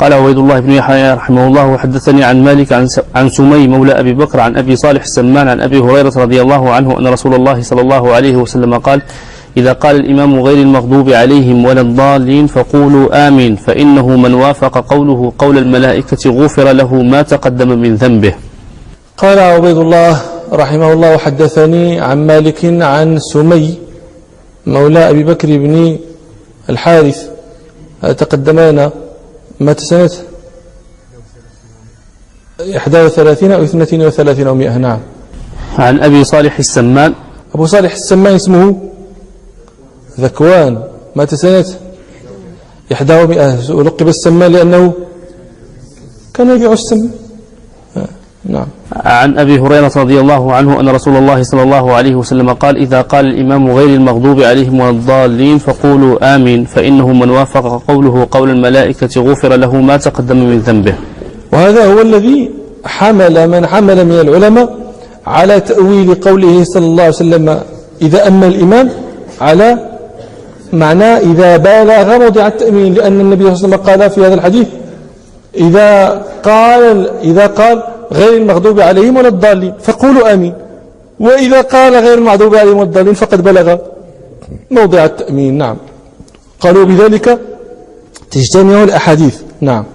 قال عبيد الله بن يحيى رحمه الله وحدثني عن مالك عن سمي مولى أبي بكر عن أبي صالح السمان عن أبي هريرة رضي الله عنه أن رسول الله صلى الله عليه وسلم قال: إذا قال الإمام غير المغضوب عليهم ولا الضالين فقولوا آمين فإنه من وافق قوله قول الملائكة غفر له ما تقدم من ذنبه. قال عبيد الله رحمه الله وحدثني عن مالك عن سمي مولى أبي بكر بن الحارث تقدمنا مات سنة 31 أو 32 أو 100. نعم. عن أبي صالح السمان. أبو صالح السمان اسمه ذكوان مات سنة 100 ولقب السمان لأنه كان يبيع السمان. نعم. عن أبي هريرة رضي الله عنه أن رسول الله صلى الله عليه وسلم قال: إذا قال الإمام غير المغضوب عليهم ولا الضالين فقولوا آمين فإنه من وافق قوله قول الملائكة غفر له ما تقدم من ذنبه. وهذا هو الذي حمل من حمل من العلماء على تأويل قوله صلى الله عليه وسلم إذا أما الإمام على معنى إذا بالغ موضع التأمين، لأن النبي صلى الله عليه وسلم قال في هذا الحديث إذا قال غير المغضوب عليهم ولا الضالين فقولوا آمين، وإذا قال غير المغضوب عليهم ولا الضالين فقد بلغ موضع التأمين. نعم. قالوا بذلك تجتمع الأحاديث. نعم.